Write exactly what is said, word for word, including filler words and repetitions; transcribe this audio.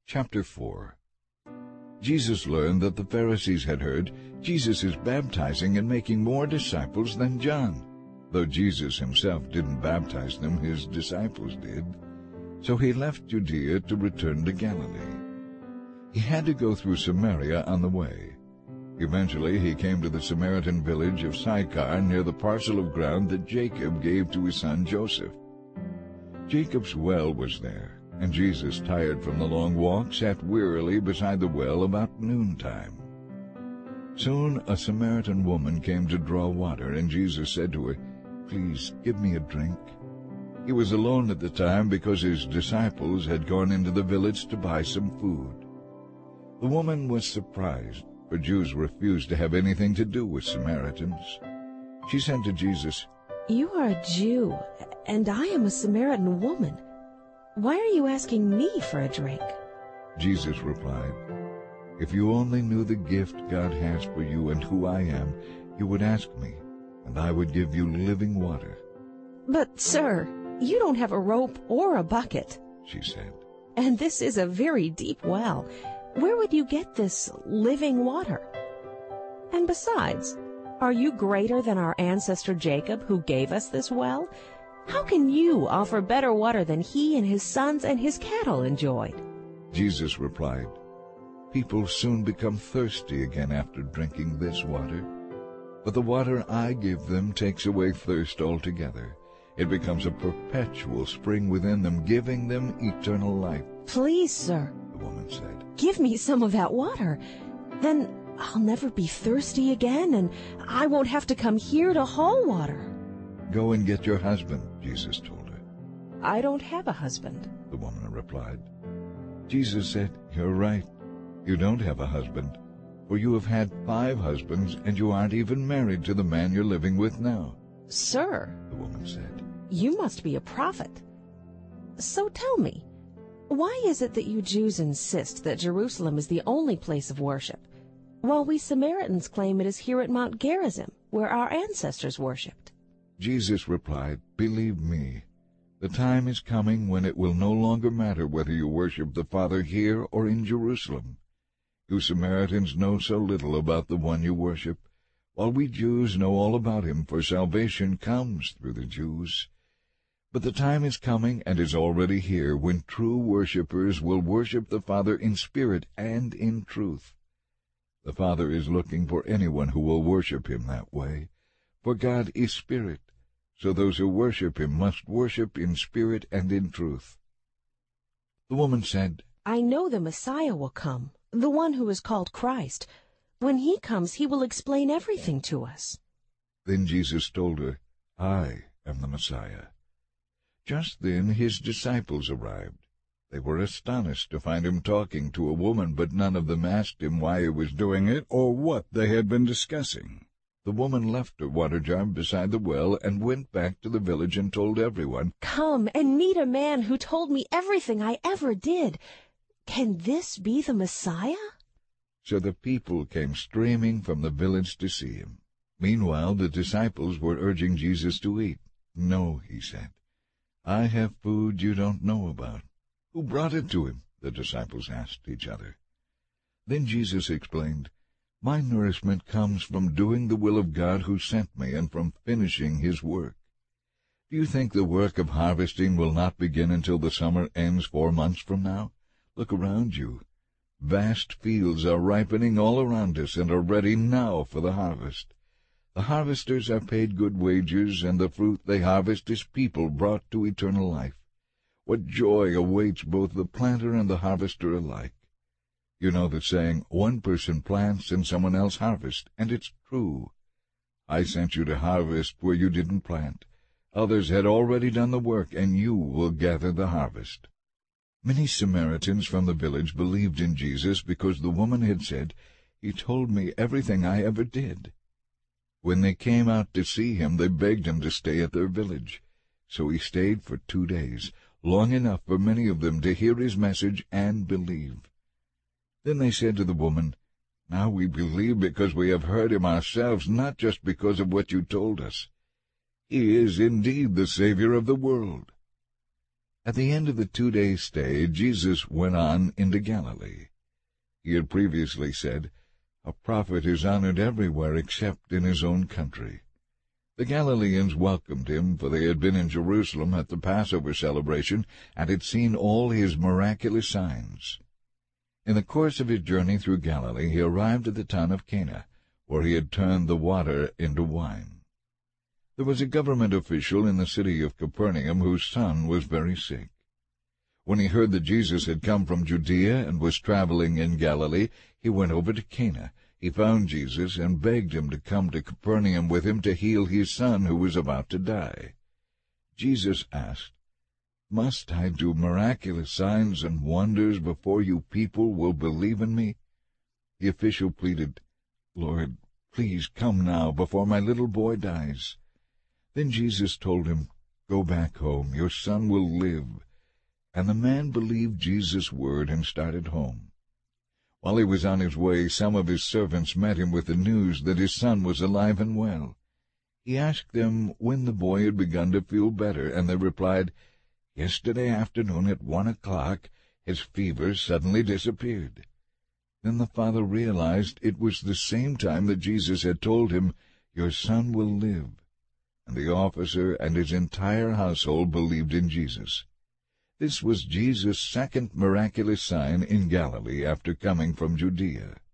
Chapter four. Jesus learned that the Pharisees had heard Jesus is baptizing and making more disciples than John. Though Jesus himself didn't baptize them, his disciples did. So he left Judea to return to Galilee. He had to go through Samaria on the way. Eventually he came to the Samaritan village of Sychar near the parcel of ground that Jacob gave to his son Joseph. Jacob's well was there, and Jesus, tired from the long walk, sat wearily beside the well about noontime. Soon a Samaritan woman came to draw water, and Jesus said to her, "Please give me a drink." He was alone at the time because his disciples had gone into the village to buy some food. The woman was surprised, for Jews refused to have anything to do with Samaritans. She said to Jesus, "You are a Jew, and I am a Samaritan woman. Why are you asking me for a drink?" Jesus replied, "If you only knew the gift God has for you and who I am, you would ask me, and I would give you living water." "But, sir, you don't have a rope or a bucket," she said, "and this is a very deep well. Where would you get this living water? And besides, are you greater than our ancestor Jacob, who gave us this well? How can you offer better water than he and his sons and his cattle enjoyed?" Jesus replied, "People soon become thirsty again after drinking this water. But the water I give them takes away thirst altogether. It becomes a perpetual spring within them, giving them eternal life." "Please, sir," the woman said, "give me some of that water. Then I'll never be thirsty again, and I won't have to come here to haul water." "Go and get your husband," Jesus told her. "I don't have a husband," the woman replied. Jesus said, "You're right. You don't have a husband, for you have had five husbands, and you aren't even married to the man you're living with now." "Sir," the woman said, "you must be a prophet. So tell me, why is it that you Jews insist that Jerusalem is the only place of worship, while we Samaritans claim it is here at Mount Gerizim, where our ancestors worshipped?" Jesus replied, "Believe me, the time is coming when it will no longer matter whether you worship the Father here or in Jerusalem. You Samaritans know so little about the one you worship, while we Jews know all about him, for salvation comes through the Jews. But the time is coming, and is already here, when true worshippers will worship the Father in spirit and in truth. The Father is looking for anyone who will worship him that way, for God is spirit, so those who worship him must worship in spirit and in truth." The woman said, "I know the Messiah will come, the one who is called Christ. When he comes, he will explain everything to us." Then Jesus told her, "I am the Messiah." Just then his disciples arrived. They were astonished to find him talking to a woman, but none of them asked him why he was doing it or what they had been discussing. The woman left her water jar beside the well and went back to the village and told everyone, "Come and meet a man who told me everything I ever did. Can this be the Messiah?" So the people came streaming from the village to see him. Meanwhile the disciples were urging Jesus to eat. "No," he said, "I have food you don't know about." "Who brought it to him?" the disciples asked each other. Then Jesus explained, "My nourishment comes from doing the will of God who sent me and from finishing his work. Do you think the work of harvesting will not begin until the summer ends four months from now? Look around you. Vast fields are ripening all around us and are ready now for the harvest. The harvesters are paid good wages, and the fruit they harvest is people brought to eternal life. What joy awaits both the planter and the harvester alike. You know the saying, one person plants and someone else harvests, and it's true. I sent you to harvest where you didn't plant. Others had already done the work, and you will gather the harvest." Many Samaritans from the village believed in Jesus because the woman had said, "He told me everything I ever did." When they came out to see him, they begged him to stay at their village. So he stayed for two days, long enough for many of them to hear his message and believe. Then they said to the woman, "Now we believe because we have heard him ourselves, not just because of what you told us. He is indeed the Savior of the world." At the end of the two-day stay, Jesus went on into Galilee. He had previously said, "A prophet is honored everywhere except in his own country." The Galileans welcomed him, for they had been in Jerusalem at the Passover celebration and had seen all his miraculous signs. In the course of his journey through Galilee, he arrived at the town of Cana, where he had turned the water into wine. There was a government official in the city of Capernaum whose son was very sick. When he heard that Jesus had come from Judea and was traveling in Galilee, he went over to Cana. He found Jesus and begged him to come to Capernaum with him to heal his son who was about to die. Jesus asked, "Must I do miraculous signs and wonders before you people will believe in me?" The official pleaded, "Lord, please come now before my little boy dies." Then Jesus told him, "Go back home, your son will live." And the man believed Jesus' word and started home. While he was on his way, some of his servants met him with the news that his son was alive and well. He asked them when the boy had begun to feel better, and they replied, "Yesterday afternoon at one o'clock his fever suddenly disappeared." Then the father realized it was the same time that Jesus had told him, "Your son will live." And the officer and his entire household believed in Jesus. This was Jesus' second miraculous sign in Galilee after coming from Judea.